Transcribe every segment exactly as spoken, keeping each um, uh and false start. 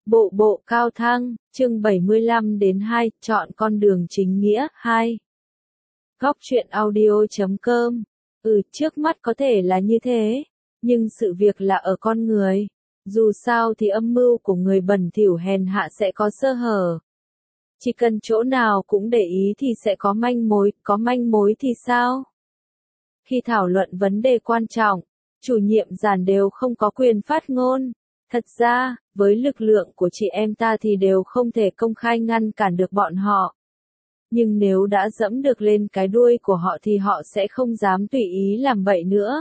Bộ bộ cao thăng, chương bảy mươi lăm đến hai, chọn con đường chính nghĩa, hai. Góc truyện audio chấm com. Ừ, trước mắt có thể là như thế, nhưng sự việc là ở con người. Dù sao thì âm mưu của người bẩn thỉu hèn hạ sẽ có sơ hở. Chỉ cần chỗ nào cũng để ý thì sẽ có manh mối, có manh mối thì sao? Khi thảo luận vấn đề quan trọng, chủ nhiệm giàn đều không có quyền phát ngôn. Thật ra, với lực lượng của chị em ta thì đều không thể công khai ngăn cản được bọn họ. Nhưng nếu đã dẫm được lên cái đuôi của họ thì họ sẽ không dám tùy ý làm bậy nữa.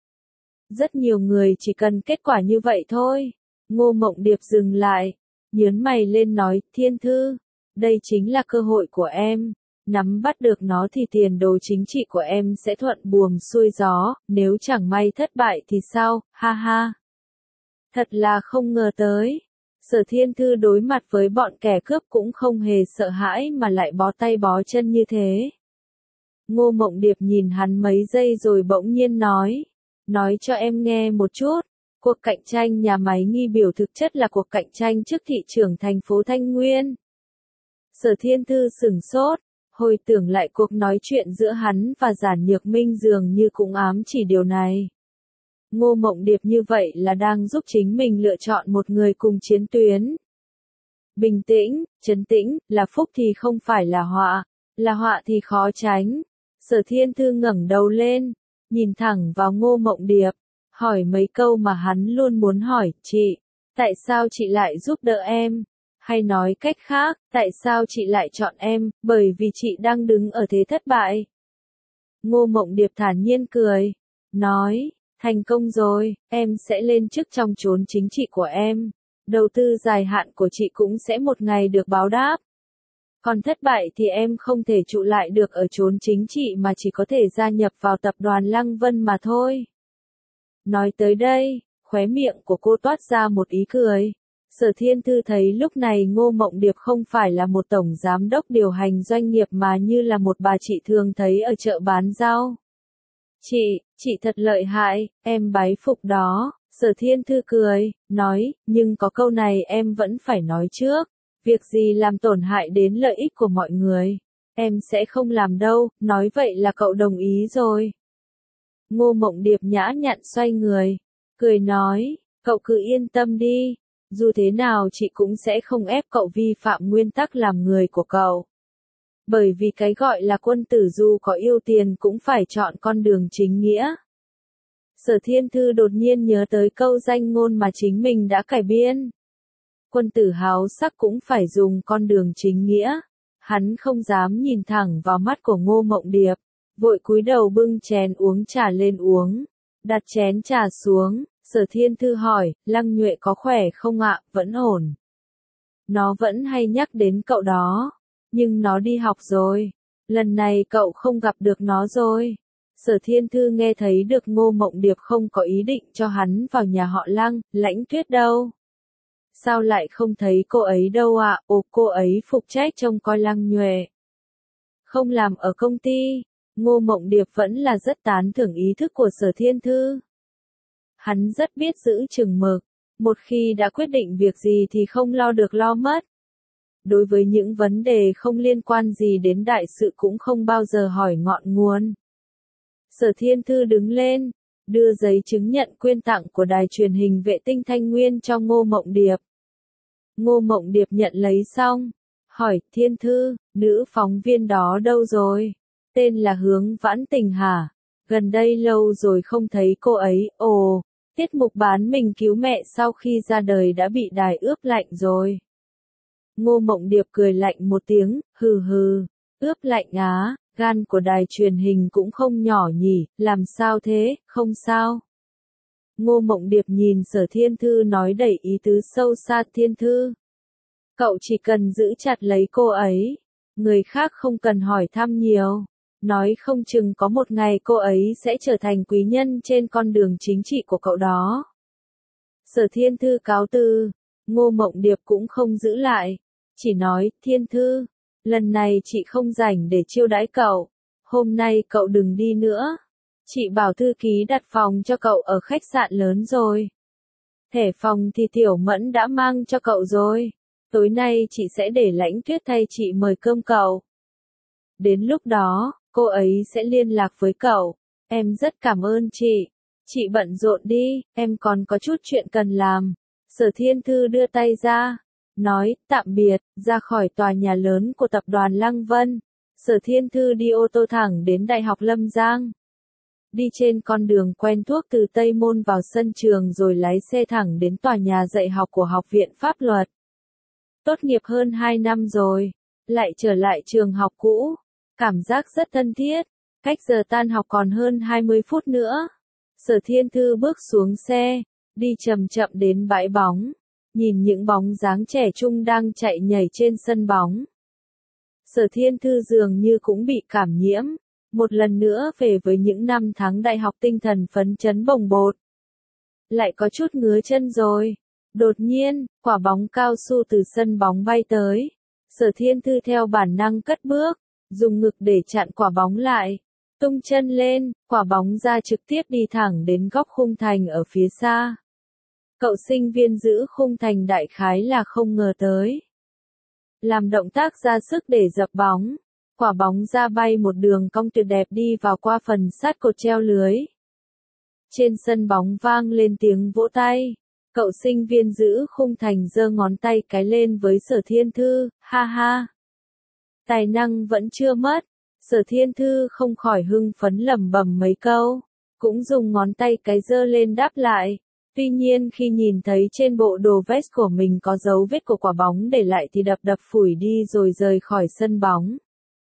Rất nhiều người chỉ cần kết quả như vậy thôi. Ngô Mộng Điệp dừng lại, nhớn mày lên nói, Thiên Thư, đây chính là cơ hội của em. Nắm bắt được nó thì tiền đồ chính trị của em sẽ thuận buồm xuôi gió, nếu chẳng may thất bại thì sao, ha ha. Thật là không ngờ tới. Sở Thiên Thư đối mặt với bọn kẻ cướp cũng không hề sợ hãi mà lại bó tay bó chân như thế. Ngô Mộng Điệp nhìn hắn mấy giây rồi bỗng nhiên nói. Nói cho em nghe một chút, cuộc cạnh tranh nhà máy Nghi Biểu thực chất là cuộc cạnh tranh trước thị trưởng thành phố Thanh Nguyên. Sở Thiên Thư sửng sốt, hồi tưởng lại cuộc nói chuyện giữa hắn và Giản Nhược Minh dường như cũng ám chỉ điều này. Ngô Mộng Điệp như vậy là đang giúp chính mình lựa chọn một người cùng chiến tuyến. Bình tĩnh, trấn tĩnh, là phúc thì không phải là họa, là họa thì khó tránh. Sở Thiên Thư ngẩng đầu lên, nhìn thẳng vào Ngô Mộng Điệp, hỏi mấy câu mà hắn luôn muốn hỏi, chị, tại sao chị lại giúp đỡ em? Hay nói cách khác, tại sao chị lại chọn em, bởi vì chị đang đứng ở thế thất bại. Ngô Mộng Điệp thản nhiên cười, nói, thành công rồi, em sẽ lên chức trong chốn chính trị của em. Đầu tư dài hạn của chị cũng sẽ một ngày được báo đáp. Còn thất bại thì em không thể trụ lại được ở chốn chính trị mà chỉ có thể gia nhập vào tập đoàn Lăng Vân mà thôi. Nói tới đây, khóe miệng của cô toát ra một ý cười. Sở Thiên Thư thấy lúc này Ngô Mộng Điệp không phải là một tổng giám đốc điều hành doanh nghiệp mà như là một bà chị thường thấy ở chợ bán rau. Chị, chị thật lợi hại, em bái phục đó. Sở Thiên Thư cười, nói, nhưng có câu này em vẫn phải nói trước. Việc gì làm tổn hại đến lợi ích của mọi người, em sẽ không làm đâu, nói vậy là cậu đồng ý rồi. Ngô Mộng Điệp nhã nhặn xoay người, cười nói, cậu cứ yên tâm đi, dù thế nào chị cũng sẽ không ép cậu vi phạm nguyên tắc làm người của cậu. Bởi vì cái gọi là quân tử dù có yêu tiền cũng phải chọn con đường chính nghĩa. Sở Thiên Thư đột nhiên nhớ tới câu danh ngôn mà chính mình đã cải biên. Quân tử háo sắc cũng phải dùng con đường chính nghĩa. Hắn không dám nhìn thẳng vào mắt của Ngô Mộng Điệp, vội cúi đầu bưng chén uống trà lên uống. Đặt chén trà xuống, Sở Thiên Thư hỏi, Lăng Nhuệ có khỏe không ạ, vẫn ổn. Nó vẫn hay nhắc đến cậu đó, nhưng nó đi học rồi. Lần này cậu không gặp được nó rồi. Sở Thiên Thư nghe thấy được Ngô Mộng Điệp không có ý định cho hắn vào nhà họ Lăng, Lãnh Tuyết đâu. Sao lại không thấy cô ấy đâu ạ? À? Ồ, cô ấy phụ trách trông coi Lăng Nhuệ. Không làm ở công ty. Ngô Mộng Điệp vẫn là rất tán thưởng ý thức của Sở Thiên Thư. Hắn rất biết giữ chừng mực. Một khi đã quyết định việc gì thì không lo được lo mất. Đối với những vấn đề không liên quan gì đến đại sự cũng không bao giờ hỏi ngọn nguồn. Sở Thiên Thư đứng lên, đưa giấy chứng nhận quyên tặng của đài truyền hình vệ tinh Thanh Nguyên cho Ngô Mộng Điệp. Ngô Mộng Điệp nhận lấy xong, hỏi, Thiên Thư, nữ phóng viên đó đâu rồi? Tên là Hướng Vãn Tình hả? Gần đây lâu rồi không thấy cô ấy, ồ, tiết mục bán mình cứu mẹ sau khi ra đời đã bị đài ướp lạnh rồi. Ngô Mộng Điệp cười lạnh một tiếng, hừ hừ, ướp lạnh á, gan của đài truyền hình cũng không nhỏ nhỉ, làm sao thế, không sao. Ngô Mộng Điệp nhìn Sở Thiên Thư nói đầy ý tứ sâu xa, Thiên Thư. Cậu chỉ cần giữ chặt lấy cô ấy, người khác không cần hỏi thăm nhiều, nói không chừng có một ngày cô ấy sẽ trở thành quý nhân trên con đường chính trị của cậu đó. Sở Thiên Thư cáo từ, Ngô Mộng Điệp cũng không giữ lại, chỉ nói, Thiên Thư, lần này chị không rảnh để chiêu đãi cậu, hôm nay cậu đừng đi nữa. Chị bảo thư ký đặt phòng cho cậu ở khách sạn lớn rồi. Thẻ phòng thì Tiểu Mẫn đã mang cho cậu rồi. Tối nay chị sẽ để Lãnh Tuyết thay chị mời cơm cậu. Đến lúc đó, cô ấy sẽ liên lạc với cậu. Em rất cảm ơn chị. Chị bận rộn đi, em còn có chút chuyện cần làm. Sở Thiên Thư đưa tay ra, nói, tạm biệt, ra khỏi tòa nhà lớn của tập đoàn Lăng Vân. Sở Thiên Thư đi ô tô thẳng đến Đại học Lâm Giang. Đi trên con đường quen thuộc từ Tây Môn vào sân trường rồi lái xe thẳng đến tòa nhà dạy học của Học viện Pháp luật. Tốt nghiệp hơn hai năm rồi, lại trở lại trường học cũ. Cảm giác rất thân thiết, cách giờ tan học còn hơn hai mươi phút nữa. Sở Thiên Thư bước xuống xe, đi chậm chậm đến bãi bóng, nhìn những bóng dáng trẻ trung đang chạy nhảy trên sân bóng. Sở Thiên Thư dường như cũng bị cảm nhiễm, một lần nữa về với những năm tháng đại học tinh thần phấn chấn bồng bột. Lại có chút ngứa chân rồi. Đột nhiên, quả bóng cao su từ sân bóng bay tới. Sở Thiên Thư theo bản năng cất bước, dùng ngực để chặn quả bóng lại. Tung chân lên, quả bóng ra trực tiếp đi thẳng đến góc khung thành ở phía xa. Cậu sinh viên giữ khung thành đại khái là không ngờ tới. Làm động tác ra sức để dập bóng. Quả bóng ra bay một đường cong tuyệt đẹp đi vào qua phần sát cột treo lưới. Trên sân bóng vang lên tiếng vỗ tay. Cậu sinh viên giữ khung thành giơ ngón tay cái lên với Sở Thiên Thư, ha ha. Tài năng vẫn chưa mất. Sở Thiên Thư không khỏi hưng phấn lẩm bẩm mấy câu, cũng dùng ngón tay cái giơ lên đáp lại. Tuy nhiên khi nhìn thấy trên bộ đồ vest của mình có dấu vết của quả bóng để lại thì đập đập phủi đi rồi rời khỏi sân bóng.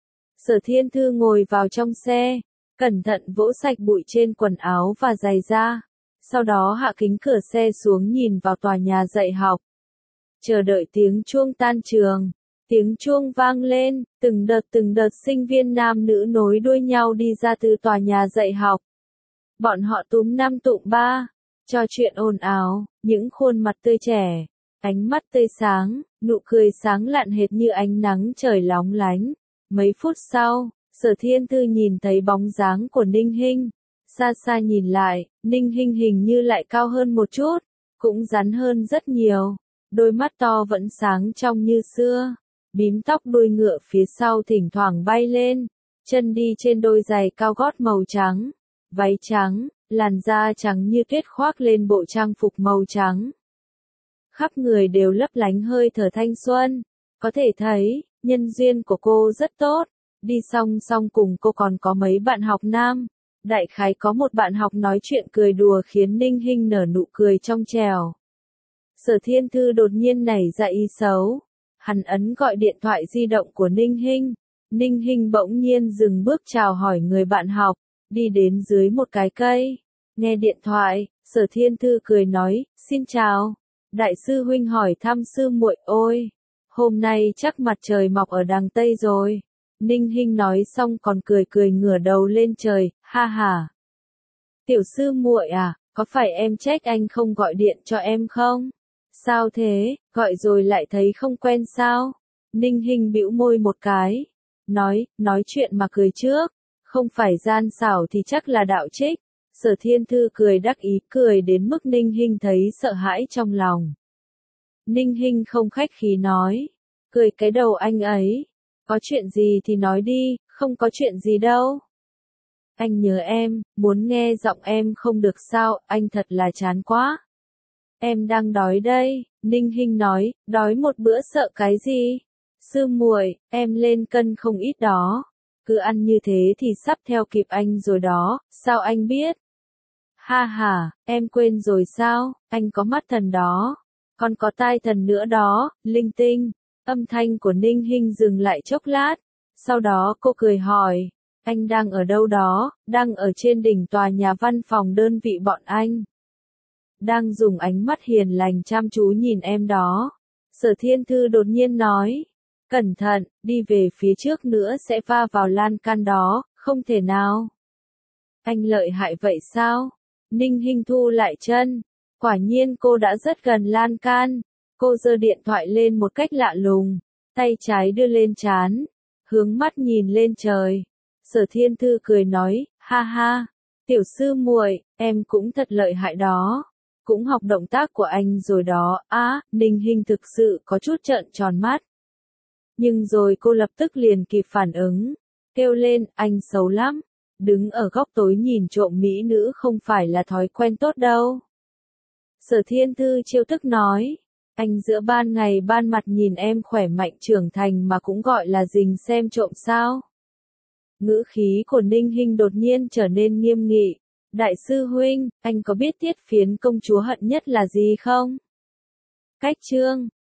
Sở Thiên Thư ngồi vào trong xe, cẩn thận vỗ sạch bụi trên quần áo và giày da. Sau đó hạ kính cửa xe xuống nhìn vào tòa nhà dạy học. Chờ đợi tiếng chuông tan trường. Tiếng chuông vang lên, từng đợt từng đợt sinh viên nam nữ nối đuôi nhau đi ra từ tòa nhà dạy học. Bọn họ túm năm tụm ba, trò chuyện ồn ào, những khuôn mặt tươi trẻ, ánh mắt tươi sáng, nụ cười sáng lạn hệt như ánh nắng trời lóng lánh. Mấy phút sau, Sở Thiên Thư nhìn thấy bóng dáng của Ninh Hinh. Xa xa nhìn lại, Ninh Hinh hình như lại cao hơn một chút, cũng rắn hơn rất nhiều. Đôi mắt to vẫn sáng trong như xưa. Bím tóc đuôi ngựa phía sau thỉnh thoảng bay lên, chân đi trên đôi giày cao gót màu trắng, váy trắng, làn da trắng như tuyết khoác lên bộ trang phục màu trắng. Khắp người đều lấp lánh hơi thở thanh xuân, có thể thấy, nhân duyên của cô rất tốt, đi song song cùng cô còn có mấy bạn học nam. Đại khái có một bạn học nói chuyện cười đùa khiến Ninh Hinh nở nụ cười trong trẻo. Sở Thiên Thư đột nhiên nảy ra ý xấu. Hắn ấn gọi điện thoại di động của Ninh Hinh. Ninh Hinh bỗng nhiên dừng bước chào hỏi người bạn học, đi đến dưới một cái cây. Nghe điện thoại, Sở Thiên Thư cười nói, xin chào. Đại sư huynh hỏi thăm sư muội, ôi, hôm nay chắc mặt trời mọc ở đằng Tây rồi. Ninh Hinh nói xong còn cười cười ngửa đầu lên trời, ha ha. Tiểu sư muội à, có phải em trách anh không gọi điện cho em không? Sao thế, gọi rồi lại thấy không quen sao? Ninh Hinh bĩu môi một cái, nói, nói chuyện mà cười trước, không phải gian xảo thì chắc là đạo trích. Sở Thiên Thư cười đắc ý, cười đến mức Ninh Hinh thấy sợ hãi trong lòng. Ninh Hinh không khách khí nói, cười cái đầu anh ấy, có chuyện gì thì nói đi, không có chuyện gì đâu. Anh nhớ em, muốn nghe giọng em không được sao, anh thật là chán quá. Em đang đói đây, Ninh Hinh nói, đói một bữa sợ cái gì? Sư muội, em lên cân không ít đó. Cứ ăn như thế thì sắp theo kịp anh rồi đó, sao anh biết? Ha ha, em quên rồi sao, anh có mắt thần đó. Còn có tai thần nữa đó, linh tinh. Âm thanh của Ninh Hinh dừng lại chốc lát. Sau đó cô cười hỏi, anh đang ở đâu đó? Đang ở trên đỉnh tòa nhà văn phòng đơn vị bọn anh. Đang dùng ánh mắt hiền lành chăm chú nhìn em đó. Sở Thiên Thư đột nhiên nói, cẩn thận, đi về phía trước nữa sẽ va vào lan can đó, không thể nào. Anh lợi hại vậy sao? Ninh Hinh thu lại chân, quả nhiên cô đã rất gần lan can. Cô giơ điện thoại lên một cách lạ lùng, tay trái đưa lên trán, hướng mắt nhìn lên trời. Sở Thiên Thư cười nói, ha ha, tiểu sư muội, em cũng thật lợi hại đó. cũng học động tác của anh rồi đó. Á, à, Ninh Hinh thực sự có chút trợn tròn mắt. Nhưng rồi cô lập tức liền kịp phản ứng, kêu lên, anh xấu lắm. Đứng ở góc tối nhìn trộm mỹ nữ không phải là thói quen tốt đâu. Sở Thiên Thư trêu tức nói, anh giữa ban ngày ban mặt nhìn em khỏe mạnh trưởng thành mà cũng gọi là rình xem trộm sao? Ngữ khí của Ninh Hinh đột nhiên trở nên nghiêm nghị. Đại sư huynh, anh có biết Tiết Phiến công chúa hận nhất là gì không? Cách chương